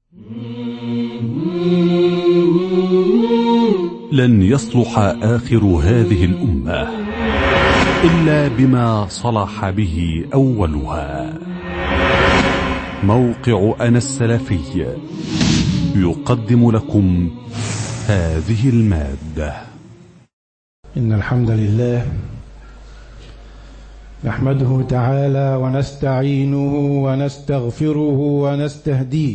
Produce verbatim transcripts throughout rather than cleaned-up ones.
لن يصلح آخر هذه الأمة إلا بما صلح به أولها. موقع أنا السلفي يقدم لكم هذه المادة. إن الحمد لله نحمده تعالى ونستعينه ونستغفره ونستهديه،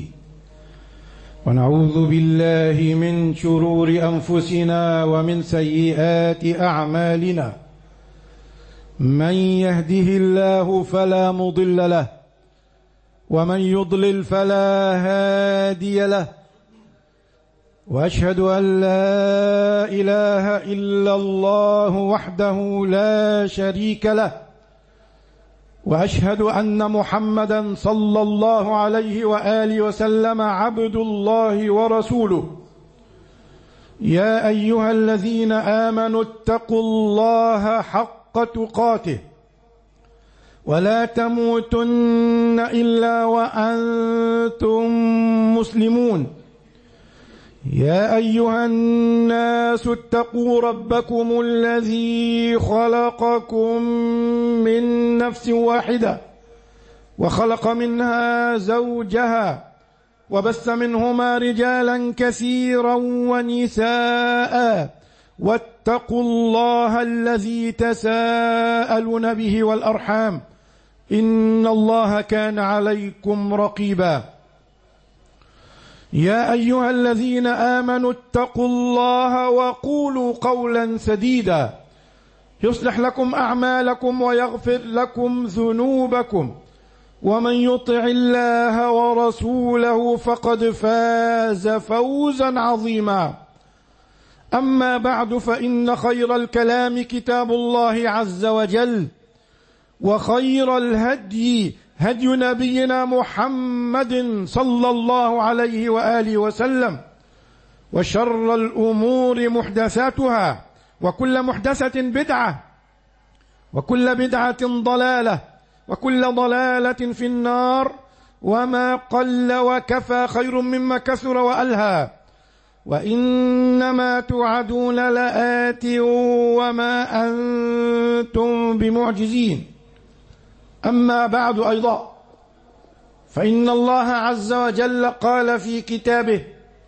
ونعوذ بالله من شرور أنفسنا ومن سيئات أعمالنا. من يهده الله فلا مضل له، ومن يضلل فلا هادي له، وأشهد أن لا إله إلا الله وحده لا شريك له، وأشهد أن محمدا صلى الله عليه وآله وسلم عبد الله ورسوله. يا أيها الذين آمنوا اتقوا الله حق تقاته ولا تموتن إلا وأنتم مسلمون. يا أيها الناس اتقوا ربكم الذي خلقكم من نفس واحدة وخلق منها زوجها وبث منهما رجالا كثيرا ونساء، واتقوا الله الذي تساءلون به والأرحام إن الله كان عليكم رقيبا. يا أيها الذين آمنوا اتقوا الله وقولوا قولا سديدا يصلح لكم أعمالكم ويغفر لكم ذنوبكم، ومن يطع الله ورسوله فقد فاز فوزا عظيما. أما بعد، فإن خير الكلام كتاب الله عز وجل، وخير الهدي هدي نبينا محمد صلى الله عليه وآله وسلم، وشر الأمور محدثاتها، وكل محدثة بدعة، وكل بدعة ضلالة، وكل ضلالة في النار. وما قل وكفى خير مما كثر وألهى، وإنما توعدون لآت وما أنتم بمعجزين. أما بعد، أيضا فإن الله عز وجل قال في كتابه: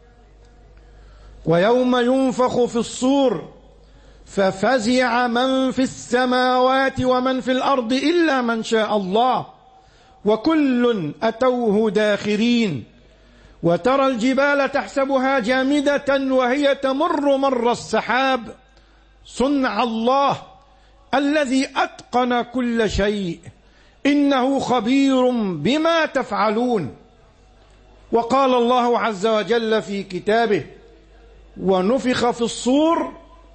ويوم ينفخ في الصور ففزع من في السماوات ومن في الأرض إلا من شاء الله، وكل أتوه داخرين. وترى الجبال تحسبها جامدة وهي تمر مر السحاب، صنع الله الذي أتقن كل شيء، إنه خبير بما تفعلون. وقال الله عز وجل في كتابه: ونفخ في الصور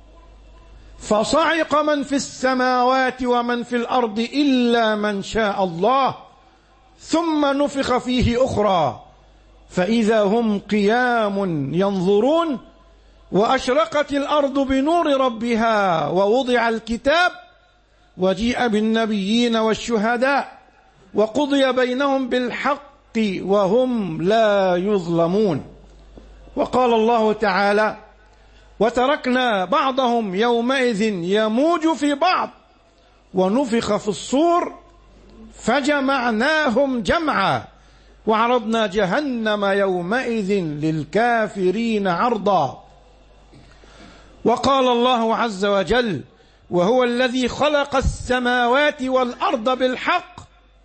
فصعق من في السماوات ومن في الأرض إلا من شاء الله، ثم نفخ فيه أخرى فإذا هم قيام ينظرون، وأشرقت الأرض بنور ربها ووضع الكتاب وجيء بالنبيين والشهداء وقضي بينهم بالحق وهم لا يظلمون. وقال الله تعالى: وتركنا بعضهم يومئذ يموج في بعض ونفخ في الصور فجمعناهم جمعا وعرضنا جهنم يومئذ للكافرين عرضا. وقال الله عز وجل: وهو الذي خلق السماوات والأرض بالحق،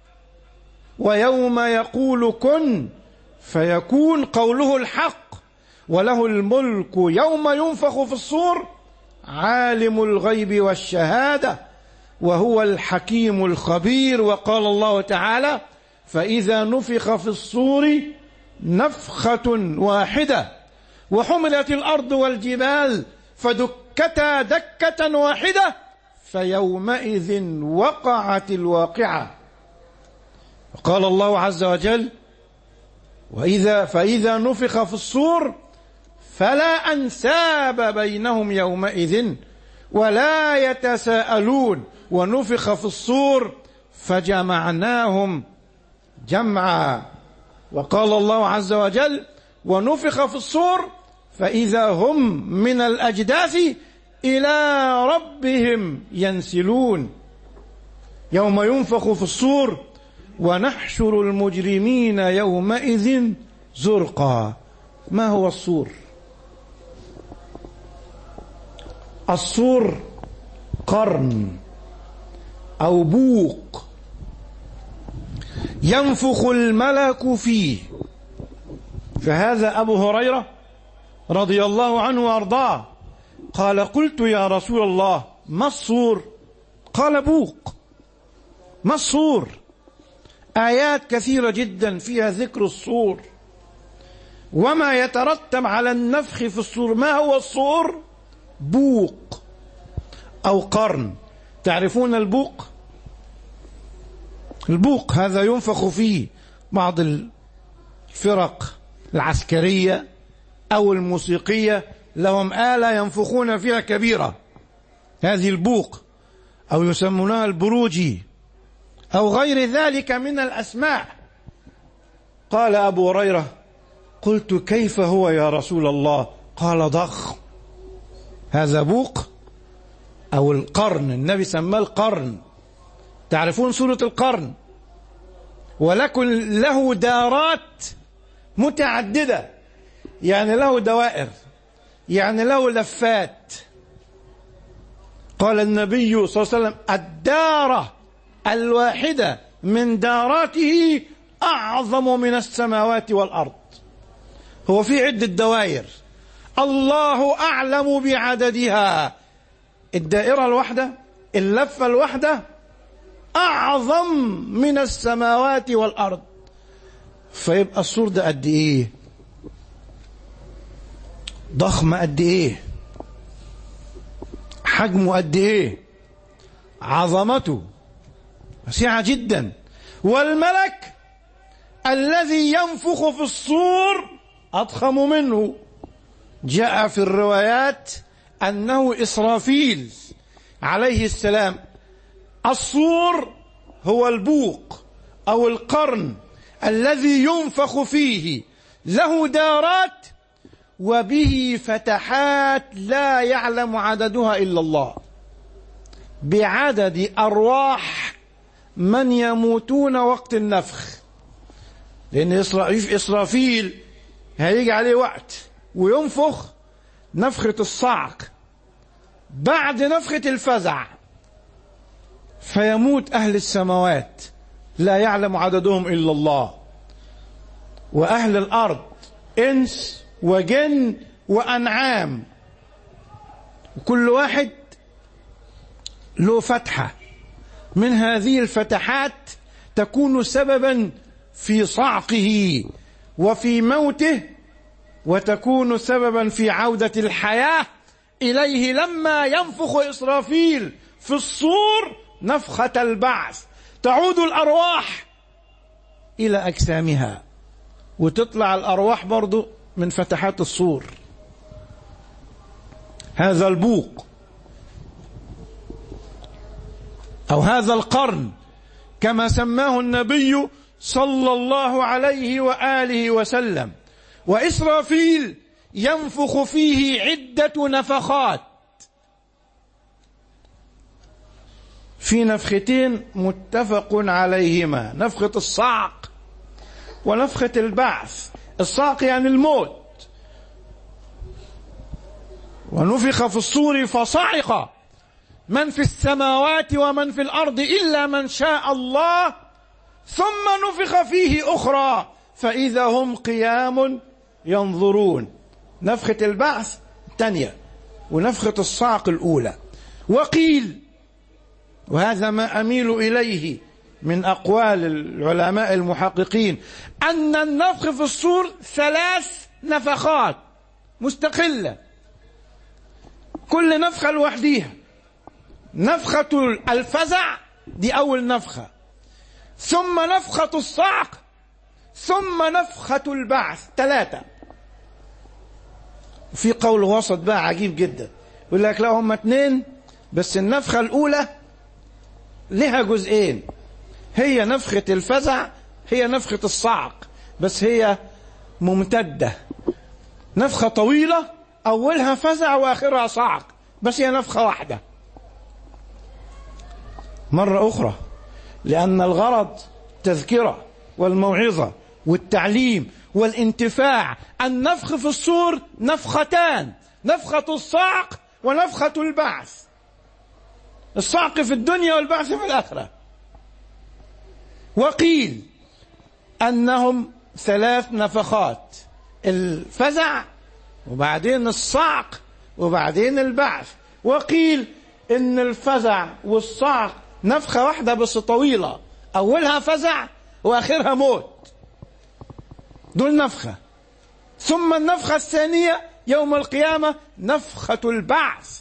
ويوم يقول كن فيكون قوله الحق، وله الملك يوم ينفخ في الصور، عالم الغيب والشهادة وهو الحكيم الخبير. وقال الله تعالى: فإذا نفخ في الصور نفخة واحدة وحملت الأرض والجبال فدكتا دكة واحدة فيومئذ وقعت الواقعة. قال الله عز وجل: وإذا فإذا نفخ في الصور فلا أنساب بينهم يومئذ ولا يتساءلون ونفخ في الصور فجمعناهم جمعا. وقال الله عز وجل: ونفخ في الصور فإذا هم من الأجداث إلى ربهم ينسلون. يوم ينفخ في الصور ونحشر المجرمين يومئذ زرقا. ما هو الصور؟ الصور قرن أو بوق ينفخ الملك فيه. فهذا أبو هريرة رضي الله عنه وأرضاه قال: قلت يا رسول الله ما الصور؟ قال: بوق. ما الصور؟ آيات كثيرة جدا فيها ذكر الصور وما يترتب على النفخ في الصور. ما هو الصور؟ بوق أو قرن. تعرفون البوق؟ البوق هذا ينفخ فيه بعض الفرق العسكرية أو الموسيقية، لهم آلة ينفخون فيها كبيرة، هذه البوق، أو يسمونها البروجي أو غير ذلك من الأسماء. قال أبو هريرة: قلت كيف هو يا رسول الله؟ قال: ضخم. هذا بوق أو القرن، النبي سماه القرن. تعرفون سورة القرن؟ ولكن له دارات متعددة، يعني له دوائر، يعني له لفات. قال النبي صلى الله عليه وسلم: الدارة الواحدة من داراته أعظم من السماوات والأرض. هو في عدة دوائر الله أعلم بعددها. الدائرة الواحدة، اللفة الواحدة أعظم من السماوات والأرض. فيبقى السور ده قد إيه؟ ضخم قد إيه؟ حجمه قد إيه؟ عظمته واسعة جدا. والملك الذي ينفخ في الصور أضخم منه. جاء في الروايات أنه إسرافيل عليه السلام. الصور هو البوق أو القرن الذي ينفخ فيه، له دارات وبه فتحات لا يعلم عددها إلا الله، بعدد أرواح من يموتون وقت النفخ. لأن إسرافيل هيجي عليه وقت وينفخ نفخة الصعق بعد نفخة الفزع، فيموت أهل السماوات لا يعلم عددهم إلا الله، وأهل الأرض إنس وجن وأنعام، وكل واحد له فتحة من هذه الفتحات تكون سببا في صعقه وفي موته، وتكون سببا في عودة الحياة إليه لما ينفخ إسرافيل في الصور نفخة البعث، تعود الأرواح إلى أجسامها، وتطلع الأرواح برضو من فتحات الصور. هذا البوق أو هذا القرن كما سماه النبي صلى الله عليه وآله وسلم. وإسرافيل ينفخ فيه عدة نفخات، في نفختين متفق عليهما، نفخة الصعق ونفخة البعث. الصعق يعني الموت. ونفخ في الصور فصعق من في السماوات ومن في الأرض إلا من شاء الله، ثم نفخ فيه أخرى فإذا هم قيام ينظرون. نفخة البعث الثانية ونفخة الصعق الأولى. وقيل، وهذا ما أميل إليه من أقوال العلماء المحققين، أن النفخ في الصور ثلاث نفخات مستقلة، كل نفخة لوحديها. نفخة الفزع دي أول نفخة، ثم نفخة الصعق، ثم نفخة البعث، ثلاثة. في قول وسط بقى عجيب جدا، يقول لك لا هم اثنين بس، النفخة الأولى لها جزئين، هي نفخة الفزع هي نفخة الصعق، بس هي ممتدة، نفخة طويلة أولها فزع وآخرها صعق، بس هي نفخة واحدة. مرة أخرى، لأن الغرض تذكرة والموعظة والتعليم والانتفاع. النفخ في الصور نفختان، نفخة الصعق ونفخة البعث. الصعق في الدنيا والبعث في الآخرة. وقيل أنهم ثلاث نفخات، الفزع وبعدين الصعق وبعدين البعث. وقيل إن الفزع والصعق نفخة واحدة بس طويلة، أولها فزع وآخرها موت، دول نفخة. ثم النفخة الثانية يوم القيامة نفخة البعث،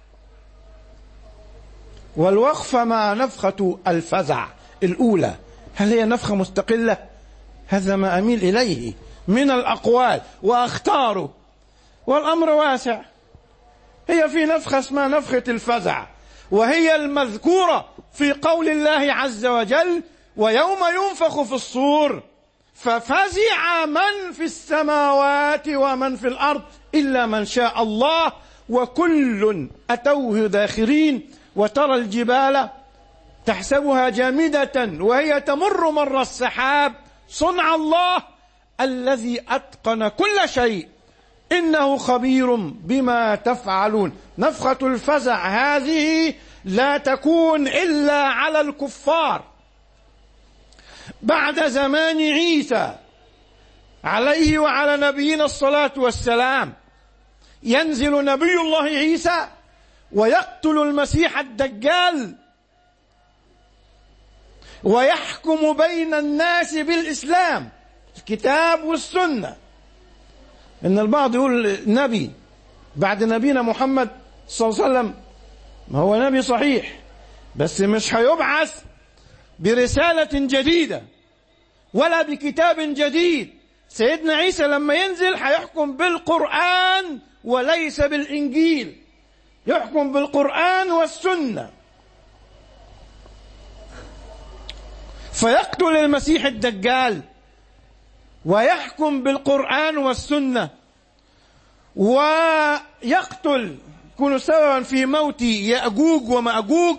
والوقفة مع نفخة الفزع الأولى هل هي نفخة مستقلة؟ هذا ما أميل إليه من الأقوال وأختاره، والأمر واسع. هي في نفخة اسمها نفخة الفزع، وهي المذكورة في قول الله عز وجل: ويوم ينفخ في الصور ففزع من في السماوات ومن في الأرض إلا من شاء الله وكل أتوه داخرين. وترى الجبال تحسبها جامدة وهي تمر مر السحاب صنع الله الذي أتقن كل شيء إنه خبير بما تفعلون. نفخة الفزع هذه لا تكون إلا على الكفار بعد زمان عيسى عليه وعلى نبينا الصلاة والسلام. ينزل نبي الله عيسى ويقتل المسيح الدجال ويحكم بين الناس بالإسلام، الكتاب والسنة. إن البعض يقول نبي بعد نبينا محمد صلى الله عليه وسلم، ما هو نبي صحيح بس مش هيبعث برسالة جديدة ولا بكتاب جديد. سيدنا عيسى لما ينزل هيحكم بالقرآن وليس بالإنجيل، يحكم بالقرآن والسنة. فيقتل المسيح الدجال ويحكم بالقرآن والسنة، ويقتل يكون سببا في موت يأجوج ومأجوج،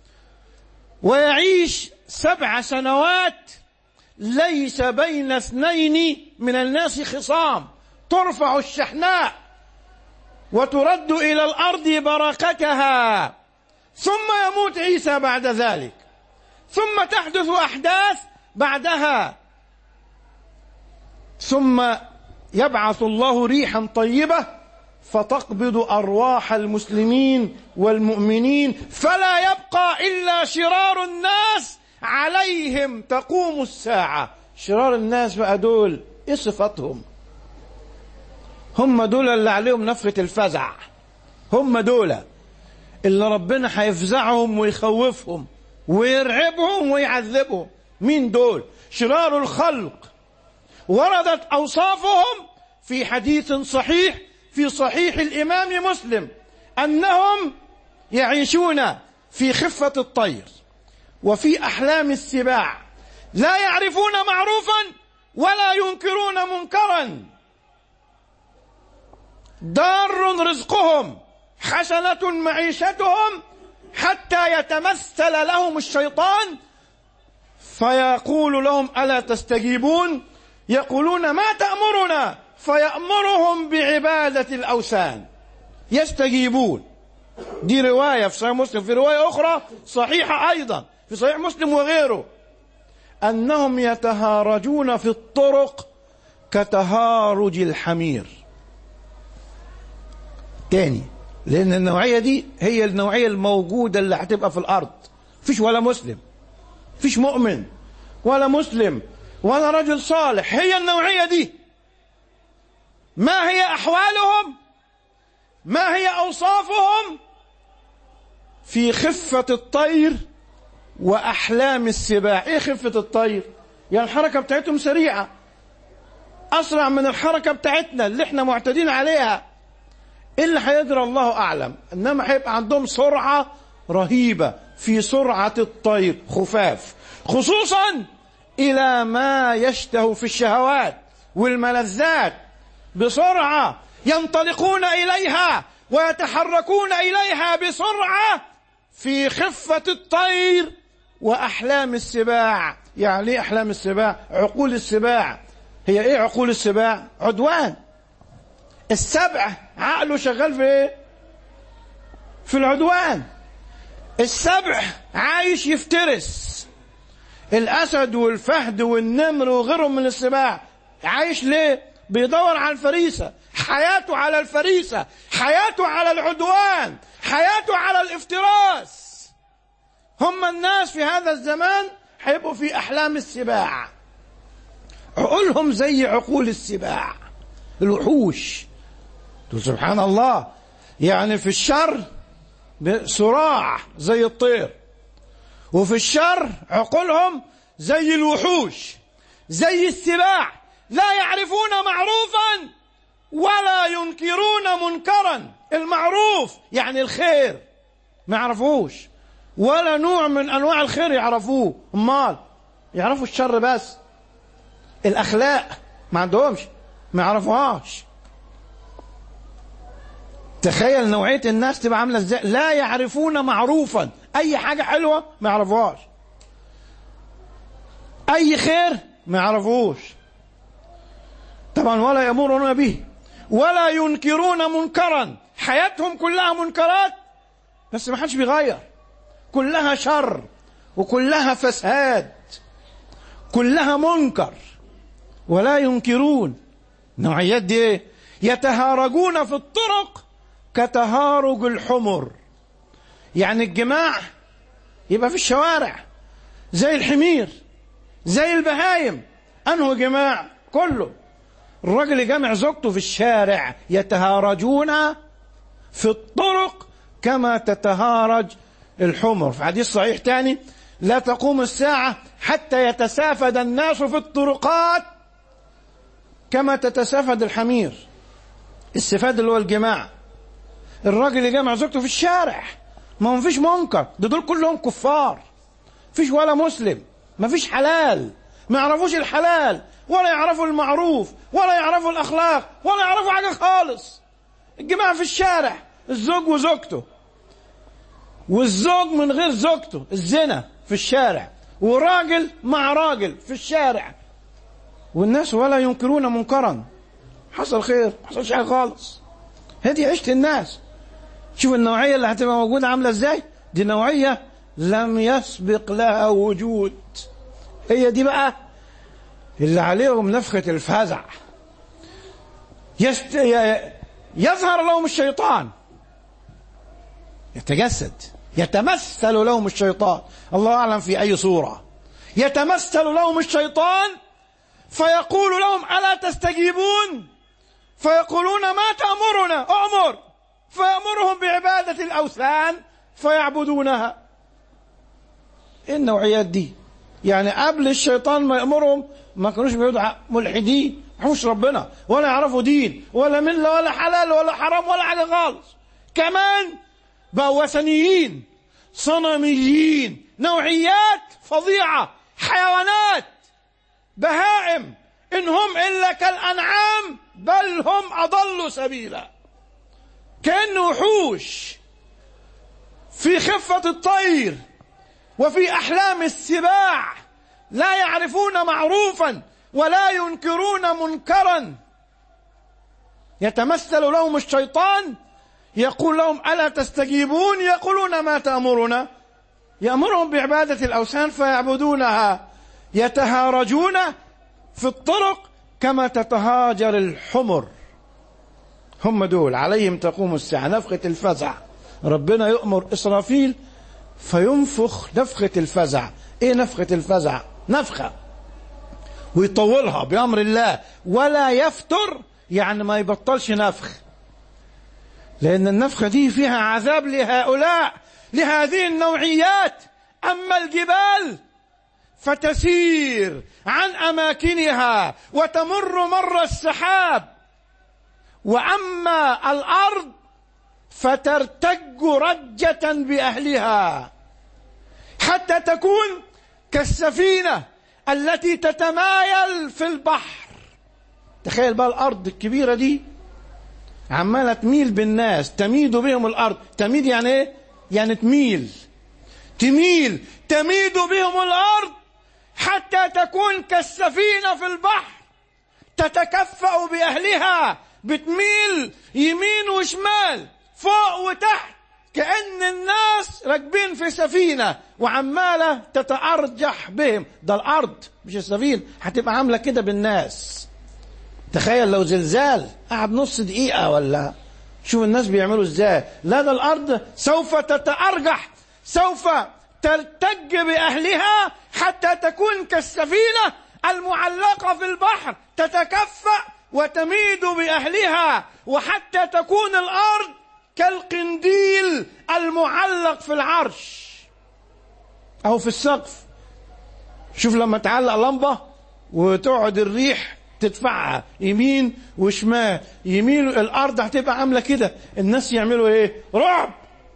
ويعيش سبع سنوات ليس بين اثنين من الناس خصام، ترفع الشحناء وترد إلى الأرض بركتها، ثم يموت عيسى بعد ذلك، ثم تحدث أحداث بعدها، ثم يبعث الله ريحا طيبة فتقبض أرواح المسلمين والمؤمنين، فلا يبقى إلا شرار الناس عليهم تقوم الساعة. شرار الناس بقى دول إيه صفتهم؟ هم دول اللي عليهم نفخة الفزع، هم دول اللي ربنا هيفزعهم ويخوفهم ويرعبهم ويعذبهم. مين دول؟ شرار الخلق. وردت أوصافهم في حديث صحيح في صحيح الإمام مسلم أنهم يعيشون في خفة الطير وفي أحلام السباع، لا يعرفون معروفا ولا ينكرون منكرا، دار رزقهم حسنة معيشتهم، حتى يتمثل لهم الشيطان فيقول لهم ألا تستجيبون؟ يقولون ما تأمرنا؟ فيأمرهم بعبادة الأوثان، يستجيبون. دي رواية في صحيح مسلم. في رواية أخرى صحيحة أيضا في صحيح مسلم وغيره أنهم يتهارجون في الطرق كتهارج الحمير. تاني، لأن النوعية دي هي النوعية الموجودة اللي هتبقى في الأرض. فيش ولا مسلم، فيش مؤمن ولا مسلم ولا رجل صالح، هي النوعية دي. ما هي أحوالهم؟ ما هي أوصافهم؟ في خفة الطير وأحلام السباع. إيه خفة الطير؟ يعني الحركة بتاعتهم سريعة، أسرع من الحركة بتاعتنا اللي احنا معتادين عليها. إيه اللي هيجرى الله أعلم، إنما هيبقى عندهم سرعة رهيبة في سرعة الطير، خفاف، خصوصا إلى ما يشتهوا في الشهوات والملذات بسرعة، ينطلقون إليها ويتحركون إليها بسرعة في خفة الطير وأحلام السباع. يعني إيه أحلام السباع؟ عقول السباع. هي إيه عقول السباع؟ عدوان. السبع عقله شغال في إيه؟ في العدوان. السبع عايش يفترس. الأسد والفهد والنمر وغيرهم من السباع عايش ليه؟ بيدور على الفريسة، حياته على الفريسة، حياته على العدوان، حياته على الافتراس. هم الناس في هذا الزمان هيبقوا في أحلام السباع، عقولهم زي عقول السباع الوحوش. سبحان الله، يعني في الشر صراع زي الطير، وفي الشر عقولهم زي الوحوش زي السباع، لا يعرفون معروفا ولا ينكرون منكرا. المعروف يعني الخير ما يعرفوش، ولا نوع من أنواع الخير يعرفوه، امال يعرفوا الشر بس. الأخلاق ما عندهمش، ما يعرفوهاش. تخيل نوعية الناس تبقى عاملة ازاي، لا يعرفون معروفا، أي حاجة حلوة ما يعرفوهاش، أي خير ما يعرفوش طبعا، ولا يأمرون به ولا ينكرون منكرا. حياتهم كلها منكرات بس ما حدش بيغير، كلها شر وكلها فساد، كلها منكر ولا ينكرون. النوعيات دي ايه؟ يتهارجون في الطرق كتهارج الحمر. يعني الجماع يبقى في الشوارع زي الحمير زي البهايم. أنه جماع كله الرجل يجمع زوجته في الشارع. يتهارجون في الطرق كما تتهارج الحمر. في حديث صحيح تاني: لا تقوم الساعة حتى يتسافد الناس في الطرقات كما تتسافد الحمير. السفاد اللي هو الجماع، الراجل يجمع زوجته في الشارع، ما فيش منكر، ده دول كلهم كفار، فيش ولا مسلم، ما فيش حلال، ما يعرفوش الحلال ولا يعرفوا المعروف ولا يعرفوا الأخلاق ولا يعرفوا حاجة خالص. الجماعة في الشارع، الزوج وزوجته، والزوج من غير زوجته، الزنا في الشارع، وراجل مع راجل في الشارع، والناس ولا ينكرون منكرا. حصل خير، ما حصلش حاجة خالص. هذه عيشة الناس. شوف النوعية اللي هتبقى موجودة عاملة ازاي. دي نوعية لم يسبق لها وجود. هي دي بقى اللي عليهم نفخة الفزع. يست... يظهر لهم الشيطان، يتجسد، يتمثل لهم الشيطان، الله أعلم في أي صورة. يتمثل لهم الشيطان فيقول لهم: ألا تستجيبون؟ فيقولون: ما تأمرنا؟ أمر. فيأمرهم بعبادة الأوثان فيعبدونها. إيه النوعيات دي؟ يعني قبل الشيطان ما يأمرهم ما كانوش بيدعوا ملحدين، ما يعرفوش ربنا ولا يعرفوا دين ولا ملة ولا حلال ولا حرام ولا حاجة خالص. كمان بقوا وثنيين صنميين، نوعيات فظيعة، حيوانات، بهائم، إن هم إلا كالأنعام بل هم أضلوا سبيلا. كأن وحوش في خفة الطير وفي أحلام السباع، لا يعرفون معروفا ولا ينكرون منكرا. يتمثل لهم الشيطان يقول لهم: ألا تستجيبون؟ يقولون: ما تأمرنا؟ يأمرهم بعبادة الأوثان فيعبدونها. يتهارجون في الطرق كما تتهاجر الحمر. هم دول عليهم تقوم الساعة، نفخة الفزع. ربنا يؤمر إسرافيل فينفخ نفخة الفزع. إيه نفخة الفزع؟ نفخة ويطولها بأمر الله، ولا يفتر، يعني ما يبطلش نفخ، لأن النفخة دي فيها عذاب لهؤلاء، لهذه النوعيات. أما الجبال فتسير عن أماكنها وتمر مر السحاب، وأما الأرض فترتج رجة بأهلها حتى تكون كالسفينة التي تتمايل في البحر. تخيل بقى الأرض الكبيرة دي عمالة تميل بالناس، تميد بهم الأرض. تميد يعني إيه؟ يعني تميل تميل تميد بهم الأرض حتى تكون كالسفينة في البحر تتكفأ بأهلها، بتميل يمين وشمال فوق وتحت كأن الناس راكبين في سفينة وعمالة تتأرجح بهم. ده الأرض مش السفينة، هتبقى عاملة كده بالناس. تخيل لو زلزال قعد نص دقيقة ولا، شوف الناس بيعملوا ازاي. لا، ده الأرض سوف تتأرجح، سوف ترتج بأهلها حتى تكون كالسفينة المعلقة في البحر تتكفأ وتميد بأهلها، وحتى تكون الأرض كالقنديل المعلق في العرش أو في السقف. شوف لما تعلق لمبة وتقعد الريح تدفعها يمين وشمال، يمين الأرض هتبقى عاملة كده. الناس يعملوا ايه؟ رعب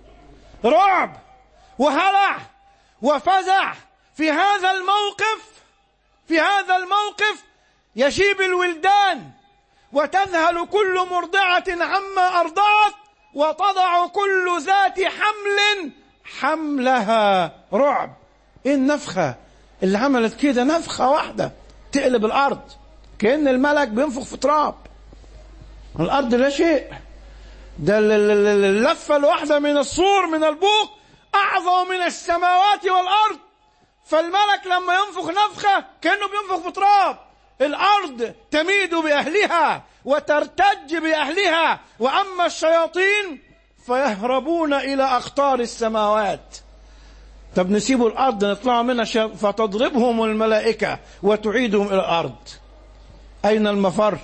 رعب وهلع وفزع. في هذا الموقف في هذا الموقف يشيب الولدان وتذهل كل مرضعة عما أرضعت وتضع كل ذات حمل حملها. رعب. ايه النفخة اللي عملت كده؟ نفخة واحدة تقلب الأرض كأن الملك بينفخ في تراب. الأرض لا شيء، ده اللفة الواحدة من الصور من البوق أعظم من السماوات والأرض. فالملك لما ينفخ نفخة كأنه بينفخ في تراب. الأرض تميد بأهلها وترتج بأهلها، وأما الشياطين فيهربون إلى أقطار السماوات. طب نسيبوا الأرض نطلع منها فتضربهم الملائكة وتعيدهم إلى الأرض. أين المفر؟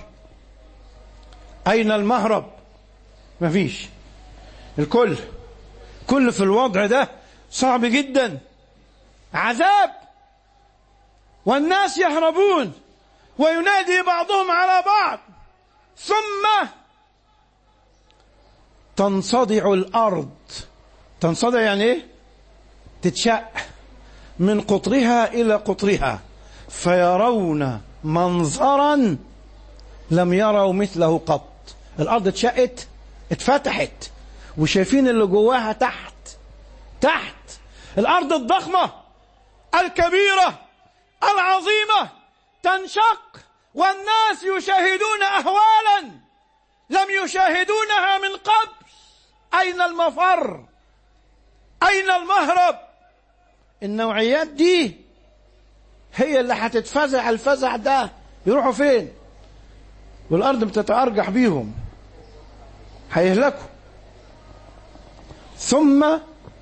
أين المهرب؟ مفيش. الكل كل في الوضع ده صعب جدا، عذاب، والناس يهربون وينادي بعضهم على بعض. ثم تنصدع الأرض. تنصدع يعني ايه؟ تتشق من قطرها إلى قطرها، فيرون منظرا لم يروا مثله قط. الأرض اتشقت، اتفتحت، وشايفين اللي جواها تحت تحت. الأرض الضخمة الكبيرة العظيمة تنشق، والناس يشاهدون أهوالا لم يشاهدونها من قبل. أين المفر؟ أين المهرب؟ النوعيات دي هي اللي هتتفزع. الفزع ده يروحوا فين؟ والأرض بتتأرجح بيهم، هيهلكوا. ثم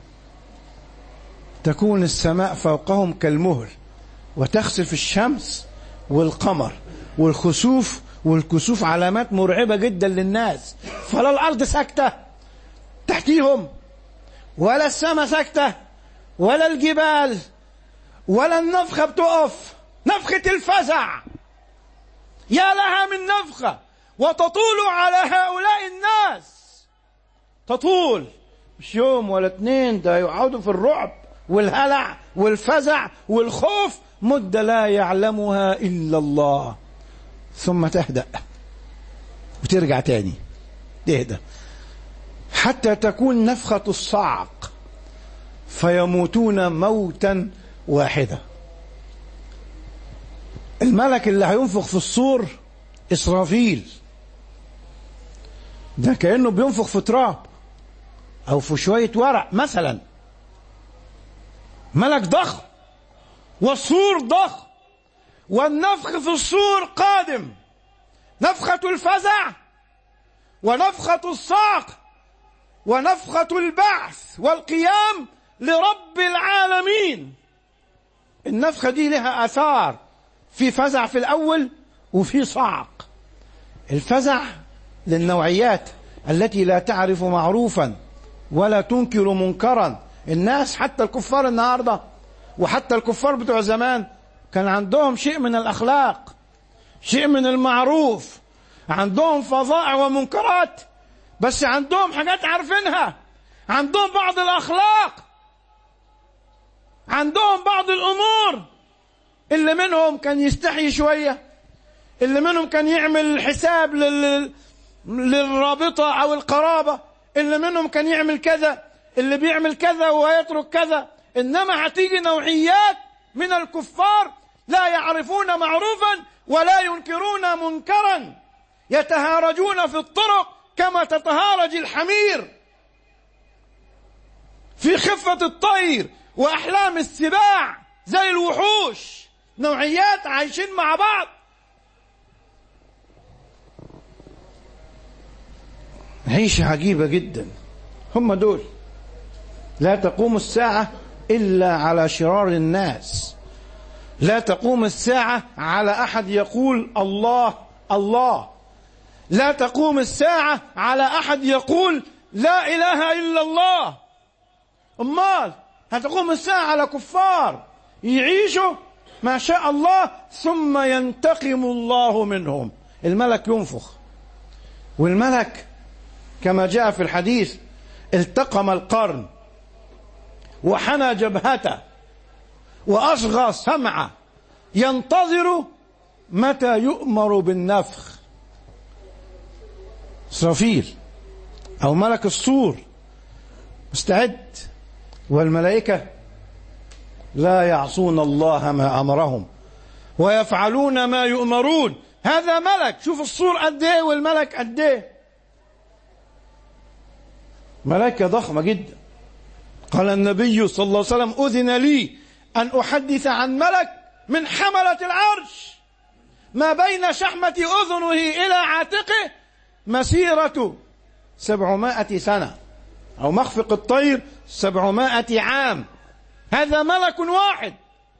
تكون السماء فوقهم كالمهل، وتخسف الشمس والقمر والخسوف والكسوف، علامات مرعبة جدا للناس. فلا الأرض ساكتة تحتيهم، ولا السماء ساكتة، ولا الجبال، ولا النفخة بتقف. نفخة الفزع، يا لها من نفخة، وتطول على هؤلاء الناس. تطول مش يوم ولا اتنين، ده يقعدوا في الرعب والهلع والفزع والخوف مدة لا يعلمها إلا الله. ثم تهدأ وترجع تاني، تهدأ حتى تكون نفخة الصعق فيموتون موتا واحدة. الملك اللي هينفخ في الصور إسرافيل، ده كأنه بينفخ في تراب أو في شوية ورق مثلا. ملك ضخم والصور ضخم، والنفخ في الصور قادم. نفخة الفزع ونفخة الصعق ونفخة البعث والقيام لرب العالمين. النفخة دي لها آثار، في فزع في الأول وفي صعق. الفزع للنوعيات التي لا تعرف معروفا ولا تنكر منكرا. الناس حتى الكفار النهاردة وحتى الكفار بتوع زمان كان عندهم شيء من الأخلاق، شيء من المعروف، عندهم فظائع ومنكرات، بس عندهم حاجات عارفينها، عندهم بعض الأخلاق، عندهم بعض الأمور. اللي منهم كان يستحي شوية، اللي منهم كان يعمل حساب لل... للرابطة أو القرابة، اللي منهم كان يعمل كذا، اللي بيعمل كذا ويترك كذا. إنما هتيجي نوعيات من الكفار لا يعرفون معروفا ولا ينكرون منكرا، يتهارجون في الطرق كما تتهارج الحمير، في خفة الطير وأحلام السباع زي الوحوش. نوعيات عايشين مع بعض. عيشة عجيبة جدا. هم دول لا تقوم الساعة إلا على شرار الناس. لا تقوم الساعة على أحد يقول الله الله. لا تقوم الساعة على أحد يقول لا إله إلا الله. أمال هتقوم الساعة على كفار يعيشوا ما شاء الله ثم ينتقم الله منهم. الملك ينفخ، والملك كما جاء في الحديث التقم القرن وحنى جبهته وأصغى سمعه، ينتظر متى يؤمر بالنفخ. إسرافيل أو ملك الصور مستعد، والملائكة لا يعصون الله ما أمرهم ويفعلون ما يؤمرون. هذا ملك. شوف الصور قد ايه والملك قد ايه. ملائكة ضخمة جدا. قال النبي صلى الله عليه وسلم أذن لي أن أحدث عن ملك من حملة العرش ما بين شحمة أذنه إلى عاتقه مسيرة سبعمائة سنة، أو مخفق الطير سبعمائة عام. هذا ملك واحد.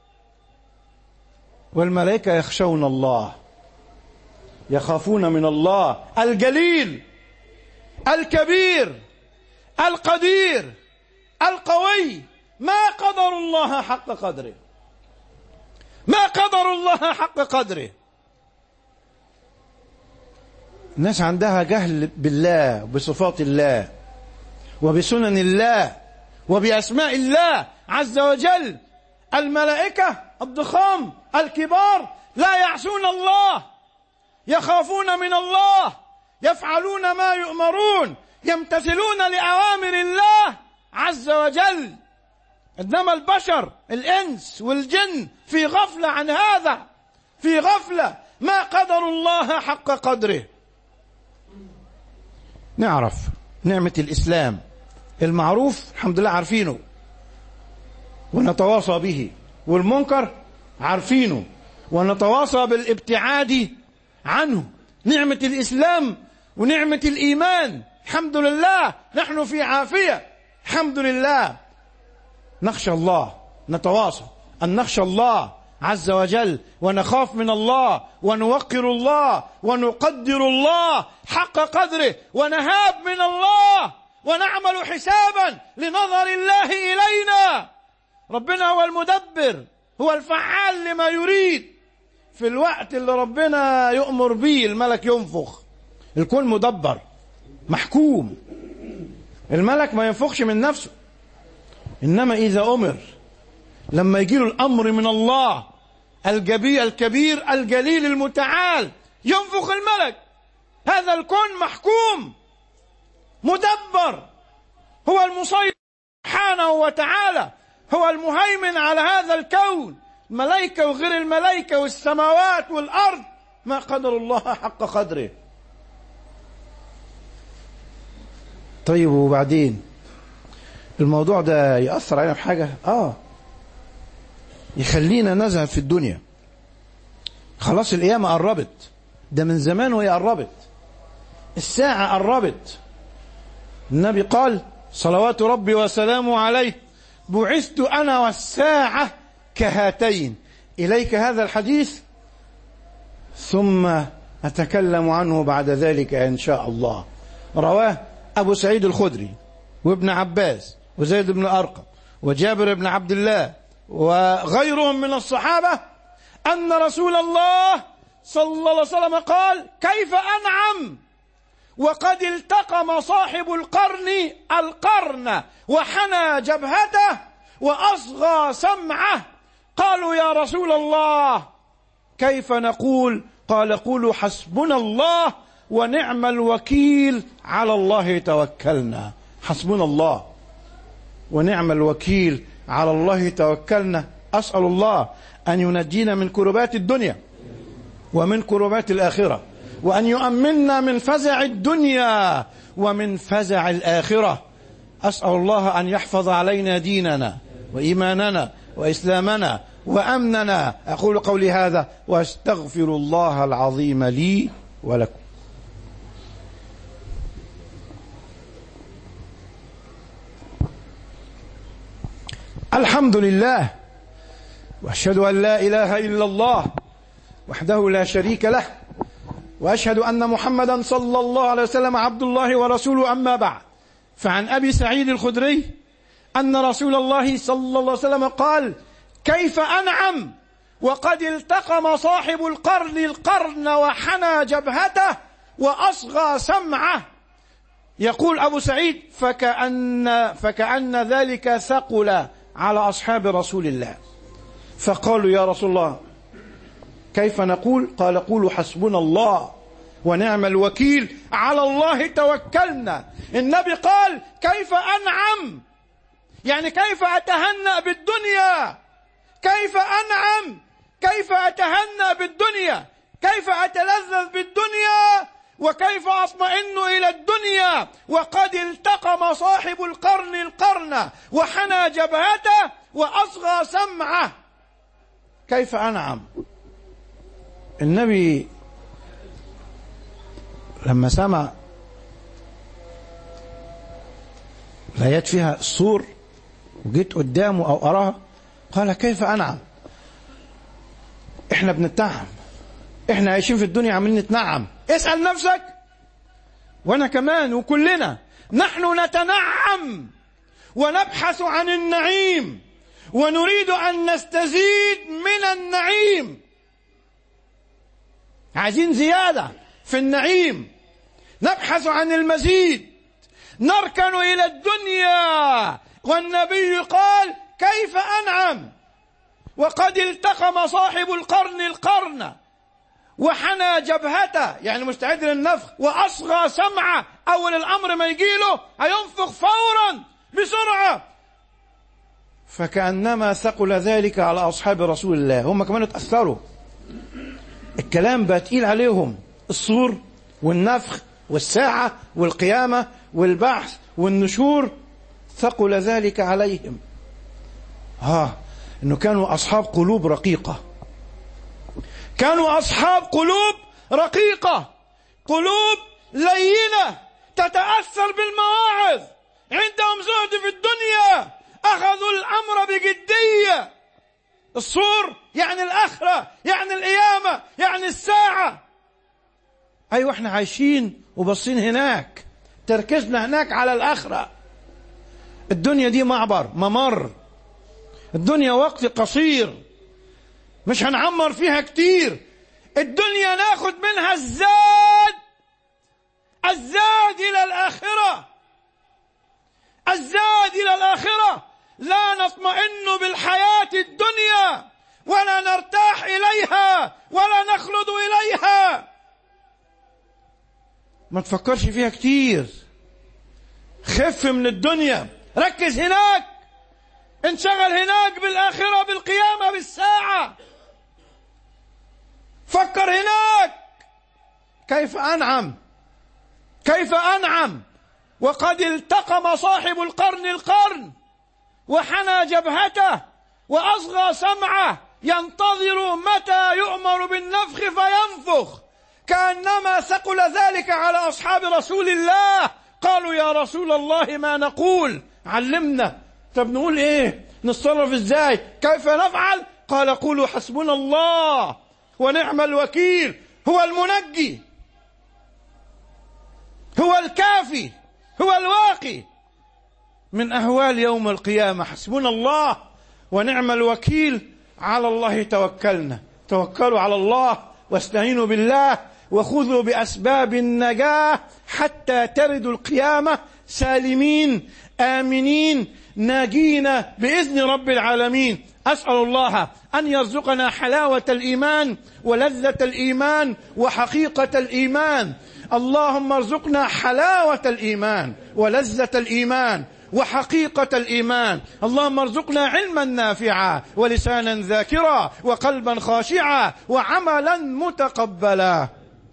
والملائكة يخشون الله، يخافون من الله الجليل الكبير القدير القوي. ما قدر الله حق قدره، ما قدر الله حق قدره. الناس عندها جهل بالله وبصفات الله وبسنن الله وبأسماء الله عز وجل. الملائكة الضخام الكبار لا يعصون الله، يخافون من الله، يفعلون ما يؤمرون، يمتثلون لأوامر الله عز وجل. إنما البشر الإنس والجن في غفلة عن هذا، في غفلة. ما قدر الله حق قدره. نعرف نعمة الإسلام، المعروف الحمد لله عارفينه ونتواصى به، والمنكر عارفينه ونتواصى بالابتعاد عنه. نعمة الإسلام ونعمة الإيمان الحمد لله نحن في عافية الحمد لله. نخشى الله، نتواصى أن نخشى الله عز وجل ونخاف من الله ونوقر الله ونقدر الله حق قدره ونهاب من الله ونعمل حسابا لنظر الله إلينا. ربنا هو المدبر، هو الفعال لما يريد. في الوقت اللي ربنا يؤمر به الملك ينفخ. الكون مدبر محكوم. الملك ما ينفخش من نفسه، إنما إذا أمر، لما يجيله الأمر من الله الجبير الكبير الجليل المتعال ينفخ الملك. هذا الكون محكوم مدبر. هو المسيطر سبحانه وتعالى، هو المهيمن على هذا الكون. الملائكة وغير الملائكة والسماوات والأرض ما قدر الله حق قدره. طيب وبعدين الموضوع ده يأثر علينا في حاجة؟ آه يخلينا نزهد في الدنيا. خلاص القيامة قربت، ده من زمان وهي قربت، الساعة قربت. النبي قال صلوات ربي وسلامه عليه بعثت أنا والساعة كهاتين. إليك هذا الحديث ثم أتكلم عنه بعد ذلك إن شاء الله. رواه أبو سعيد الخدري وابن عباس وزيد بن أرقم وجابر بن عبد الله وغيرهم من الصحابة أن رسول الله صلى الله عليه وسلم قال كيف أنعم وقد التقم صاحب القرن القرن وحنى جبهته وأصغى سمعه. قالوا يا رسول الله كيف نقول؟ قال قولوا حسبنا الله ونعم الوكيل على الله توكلنا. حسبنا الله ونعم الوكيل على الله توكلنا. أسأل الله أن ينجينا من كربات الدنيا ومن كربات الآخرة، وأن يؤمننا من فزع الدنيا ومن فزع الآخرة. أسأل الله أن يحفظ علينا ديننا وإيماننا وإسلامنا وأمننا. أقول قولي هذا وأستغفر الله العظيم لي ولكم. الحمد لله، وأشهد أن لا إله إلا الله وحده لا شريك له، وأشهد أن محمدا صلى الله عليه وسلم عبد الله ورسوله. أما بعد، فعن أبي سعيد الخدري أن رسول الله صلى الله عليه وسلم قال: كيف أنعم وقد التقم صاحب القرن القرن وحنى جبهته وأصغى سمعه. يقول أبو سعيد: فكأن, فكأن ذلك ثقل على أصحاب رسول الله، فقالوا: يا رسول الله كيف نقول؟ قال: قولوا حسبنا الله ونعم الوكيل على الله توكلنا. النبي قال: كيف أنعم، يعني كيف أتهنأ بالدنيا، كيف أنعم، كيف أتهنأ بالدنيا، كيف أتلذذ بالدنيا، وكيف أطمئن إلى الدنيا وقد التقم صاحب القرن القرن وحنى جبهته وأصغى سمعه. كيف أنعم؟ النبي لما سمع الآيات فيها الصور وجيت قدامه أو أراها قال: كيف أنعم؟ إحنا بنتنعم، إحنا عايشين في الدنيا عمالين نتنعم. اسأل نفسك، وأنا كمان وكلنا، نحن نتنعم ونبحث عن النعيم ونريد أن نستزيد من النعيم، عايزين زيادة في النعيم، نبحث عن المزيد، نركن إلى الدنيا. والنبي قال: كيف أنعم وقد التقم صاحب القرن القرن وحنى جبهته، يعني مستعد للنفخ، وأصغى سمعه، أول الأمر ما يجيله هينفخ فورا بسرعة. فكأنما ثقل ذلك على أصحاب رسول الله، هم كمان اتأثروا، الكلام بقى تقيل عليهم، الصور والنفخ والساعة والقيامة والبعث والنشور، ثقل ذلك عليهم. ها إنه كانوا أصحاب قلوب رقيقة، كانوا أصحاب قلوب رقيقة، قلوب لينة تتأثر بالمواعظ، عندهم زهد في الدنيا، أخذوا الأمر بجدية. الصور يعني الآخرة، يعني القيامة، يعني الساعة. أيوة احنا عايشين وبصين هناك، تركيزنا هناك على الآخرة. الدنيا دي معبر ممر، الدنيا وقت قصير مش هنعمر فيها كتير. الدنيا ناخد منها الزاد، الزاد إلى الآخرة، الزاد إلى الآخرة. لا نطمئن بالحياة الدنيا ولا نرتاح إليها ولا نخلد إليها. ما تفكرش فيها كتير، خف من الدنيا، ركز هناك، انشغل هناك بالآخرة، بالقيامة، بالساعة. فكر هناك كيف أنعم، كيف أنعم وقد التقم صاحب القرن القرن وحنى جبهته وأصغى سمعه، ينتظر متى يؤمر بالنفخ فينفخ. كأنما ثقل ذلك على أصحاب رسول الله. قالوا: يا رسول الله ما نقول، علمنا. طب نقول ايه؟ نتصرف ازاي؟ كيف نفعل؟ قال: قولوا حسبنا الله ونعم الوكيل. هو المنجي، هو الكافي، هو الواقي من أهوال يوم القيامة. حسبنا الله ونعم الوكيل، على الله توكلنا. توكلوا على الله واستعينوا بالله وخذوا بأسباب النجاة حتى تردوا القيامة سالمين آمنين ناجين بإذن رب العالمين. أسأل الله أن يرزقنا حلاوة الإيمان ولذة الإيمان وحقيقة الإيمان. اللهم ارزقنا حلاوة الإيمان ولذة الإيمان وحقيقة الإيمان. اللهم ارزقنا علما نافعا ولسانا ذاكرا وقلبا خاشعا وعملا متقبلا.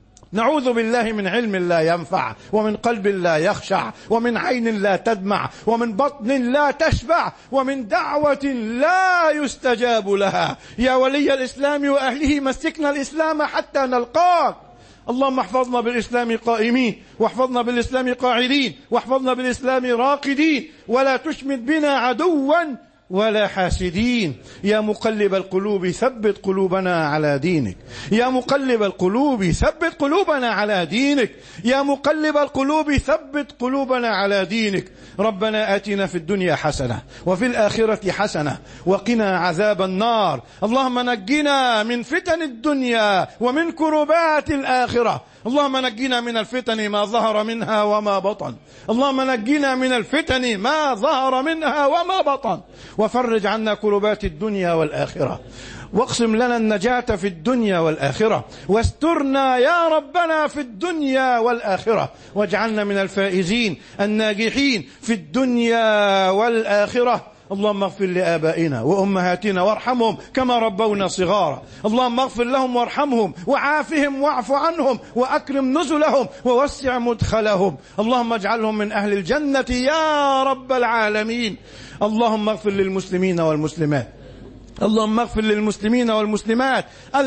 نعوذ بالله من علم لا ينفع ومن قلب لا يخشع ومن عين لا تدمع ومن بطن لا تشبع ومن دعوة لا يستجاب لها. يا ولي الإسلام وأهله مسكنا الإسلام حتى نلقاك. اللهم احفظنا بالإسلام قائمين واحفظنا بالإسلام قاعدين واحفظنا بالإسلام راقدين ولا تشمت بنا عدوا ولا حاسدين. يا مقلب القلوب ثبت قلوبنا على دينك. يا مقلب القلوب ثبت قلوبنا على دينك. يا مقلب القلوب ثبت قلوبنا على دينك. ربنا آتنا في الدنيا حسنة وفي الآخرة حسنة وقنا عذاب النار. اللهم نجنا من فتن الدنيا ومن كربات الآخرة. اللهم نجنا من الفتن ما ظهر منها وما بطن. اللهم نجنا من الفتن ما ظهر منها وما بطن وفرج عنا كربات الدنيا والآخرة واقسم لنا النجاة في الدنيا والآخرة واسترنا يا ربنا في الدنيا والآخرة واجعلنا من الفائزين الناجحين في الدنيا والآخرة. اللهم اغفر لآبائنا وأمهاتنا وارحمهم كما ربونا صغارا. اللهم اغفر لهم وارحمهم وعافهم واعف عنهم وأكرم نزلهم ووسع مدخلهم. اللهم اجعلهم من أهل الجنة يا رب العالمين. اللهم اغفر للمسلمين والمسلمات. اللهم اغفر للمسلمين والمسلمات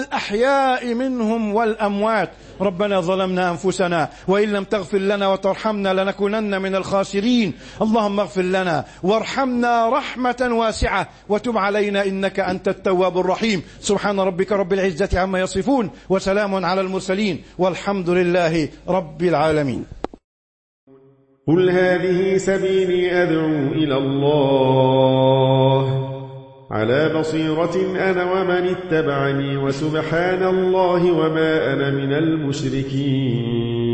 الأحياء منهم والأموات. ربنا ظلمنا أنفسنا وإن لم تغفر لنا وترحمنا لنكونن من الخاسرين. اللهم اغفر لنا وارحمنا رحمة واسعة وتب علينا إنك أنت التواب الرحيم. سبحان ربك رب العزة عما يصفون وسلام على المرسلين والحمد لله رب العالمين. قل هذه سبيلي أدعو إلى الله على بصيرة أنا ومن اتبعني وسبحان الله وما أنا من المشركين.